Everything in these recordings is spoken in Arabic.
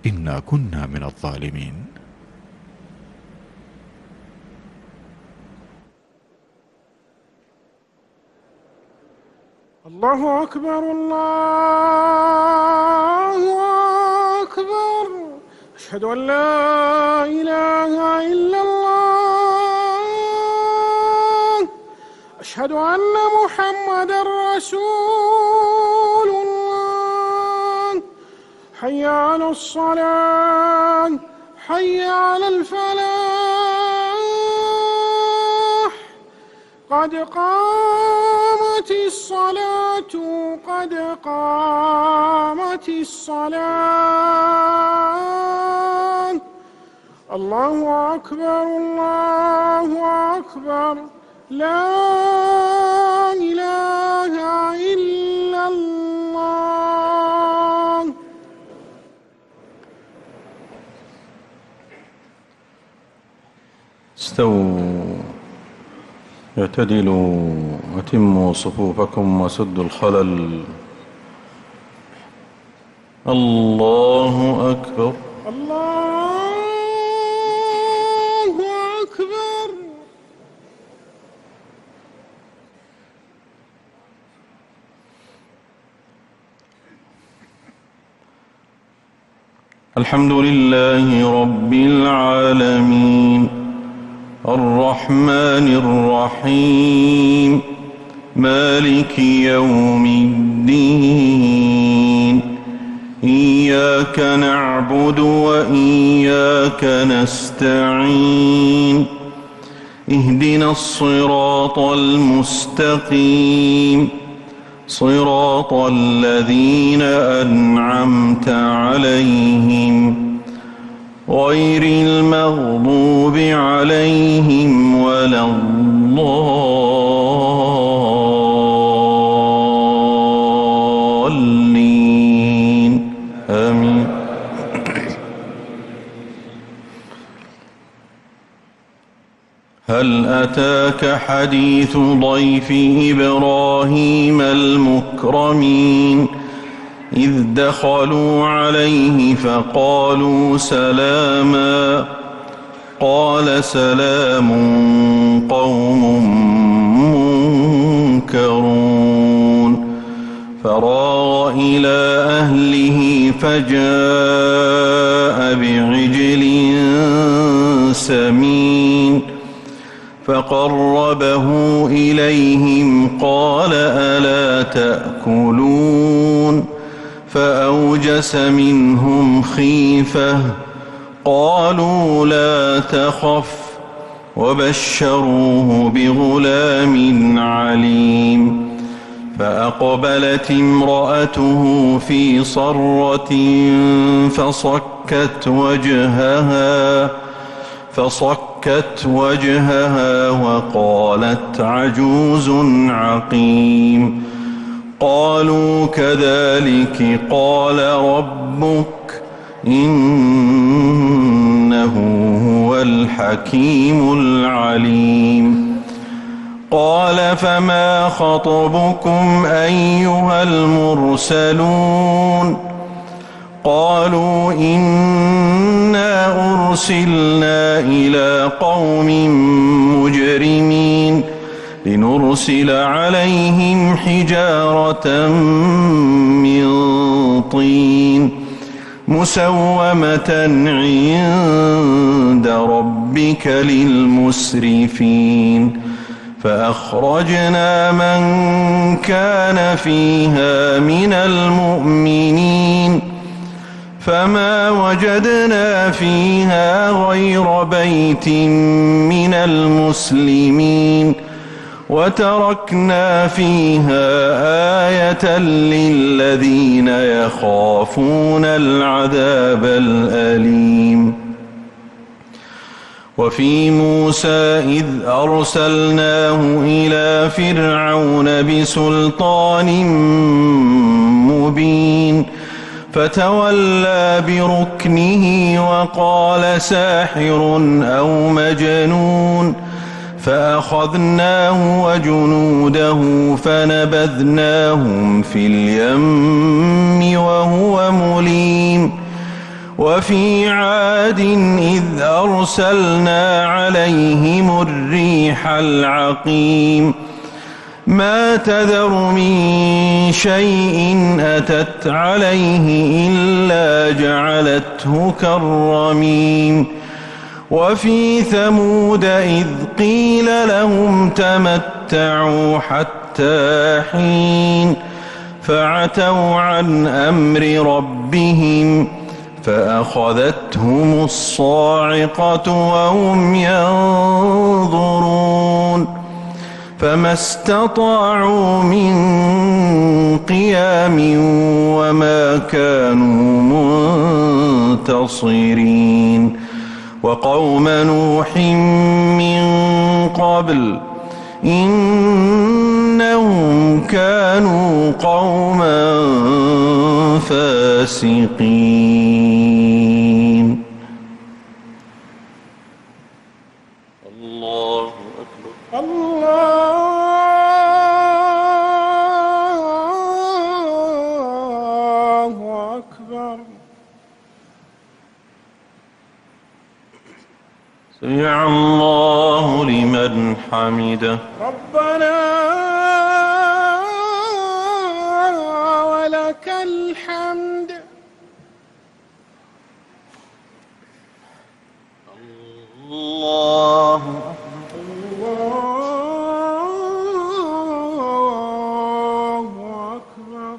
إنا كنا من الظالمين. الله أكبر الله أكبر. أشهد أن لا إله إلا الله. أشهد أن محمدًا رسول الله. حي على الصلاة، حي على الفلاح. قد قامت الصلاة، قد قامت الصلاة. الله أكبر الله أكبر. لا إله إلا الله. استووا، اعتدلوا، واتموا صفوفكم وسدوا الخلل. الله أكبر الله أكبر. الحمد لله رب العالمين، الرحمن الرحيم، مالك يوم الدين. إياك نعبد وإياك نستعين. اهدنا الصراط المستقيم، صراط الذين أنعمت عليهم غير المغضوب عليهم ولا الضالين. آمين. هل أتاك حديث ضيف إبراهيم المكرمين؟ إذ دخلوا عليه فقالوا سلاما، قال سلام قوم منكرون. فراغ إلى أهله فجاء بعجل سمين فقربه إليهم قال ألا تأكلون؟ فأوجس منهم خيفة قالوا لا تخف وبشروه بغلام عليم. فأقبلت امرأته في صرة فصكت وجهها وقالت عجوز عقيم. قالوا كذلك قال ربك إنه هو الحكيم العليم. قال فما خطبكم أيها المرسلون؟ قالوا إنا أرسلنا إلى قوم مجرمين لنرسل عليهم حجارة من طين مسومة عند ربك للمسرفين. فأخرجنا من كان فيها من المؤمنين فما وجدنا فيها غير بيت من المسلمين وتركنا فيها آية للذين يخافون العذاب الأليم. وفي موسى إذ أرسلناه إلى فرعون بسلطان مبين فتولى بركنه وقال ساحر أو مجنون. فأخذناه وجنوده فنبذناهم في اليم وهو مليم. وفي عاد إذ أرسلنا عليهم الريح العقيم ما تذر من شيء أتت عليه إلا جعلته كالرميم وفي ثمود إذ قيل لهم تمتعوا حتى حين فعتوا عن أمر ربهم فأخذتهم الصاعقة وهم ينظرون فما استطاعوا من قيام وما كانوا منتصرين وقوم نوح من قبل إنهم كانوا قوما فاسقين. الله أكبر. الله أكبر. سمع الله لمن حمده. ربنا ولك الحمد. الله أكبر.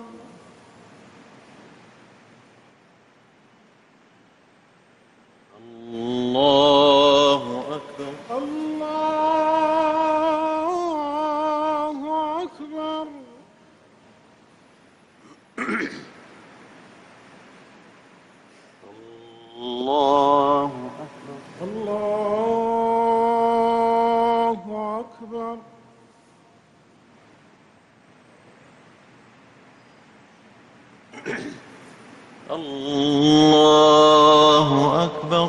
الله أكبر. الله أكبر. الله أكبر. الله أكبر. الله أكبر.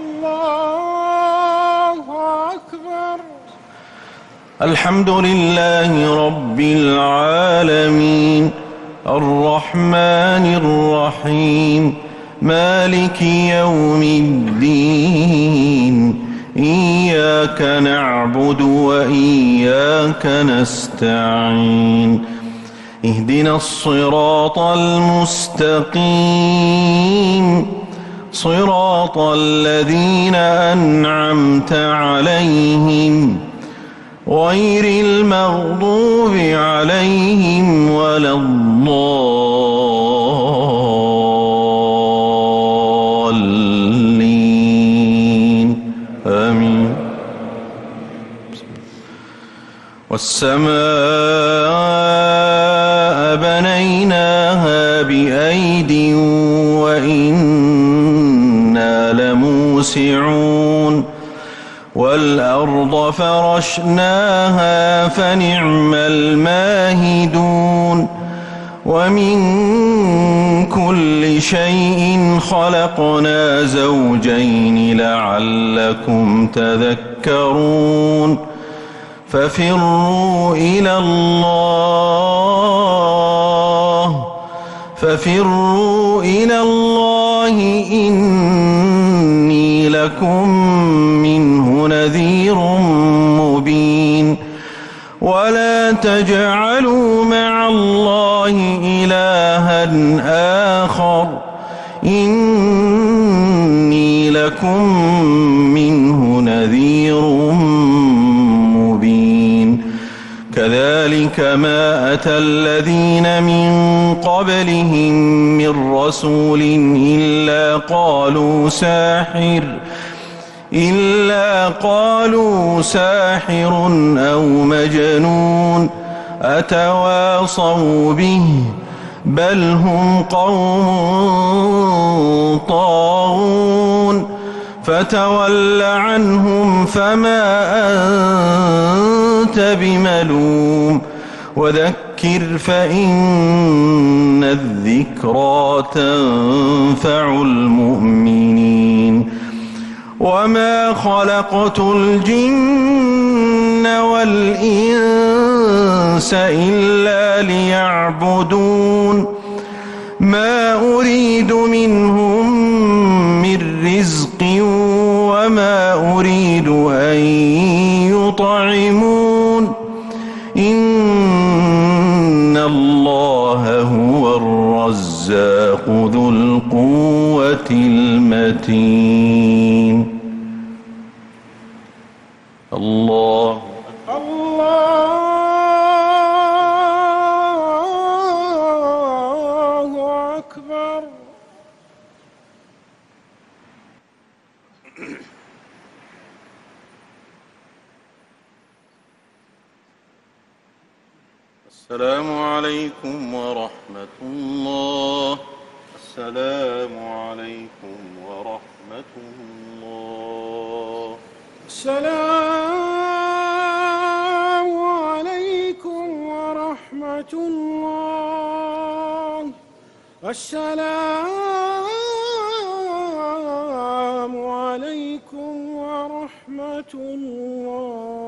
الله أكبر. الحمد لله رب العالمين الرحمن الرحيم مالك يوم الدين إياك نعبد وإياك نستعين اهدنا الصراط المستقيم صراط الذين أنعمت عليهم غير المغضوب عليهم ولا الضالين آمين. والسماء بنيناها بأيد وإنا لموسعون والأرض فرشناها فنعم الماهدون ومن كل شيء خلقنا زوجين لعلكم تذكرون ففروا إلى الله إني لكم منه نذير مبين ولا تجعلوا مع الله إلها آخر إني لكم منه نذير مبين كذلك ما أتى الذين من قبلهم من رسول إلا قالوا ساحر أو مجنون أتواصوا به بل هم قوم طاغون فتول عنهم فما أنت بملوم وذكر فإن الذكرى تنفع المؤمنين وما خلقت الجن والإنس إلا ليعبدون ما أريد منهم القوة المتين. الله الله أكبر. السلام عليكم ورحمة الله. السلام عليكم ورحمة الله. السلام عليكم ورحمة الله. السلام عليكم ورحمة الله.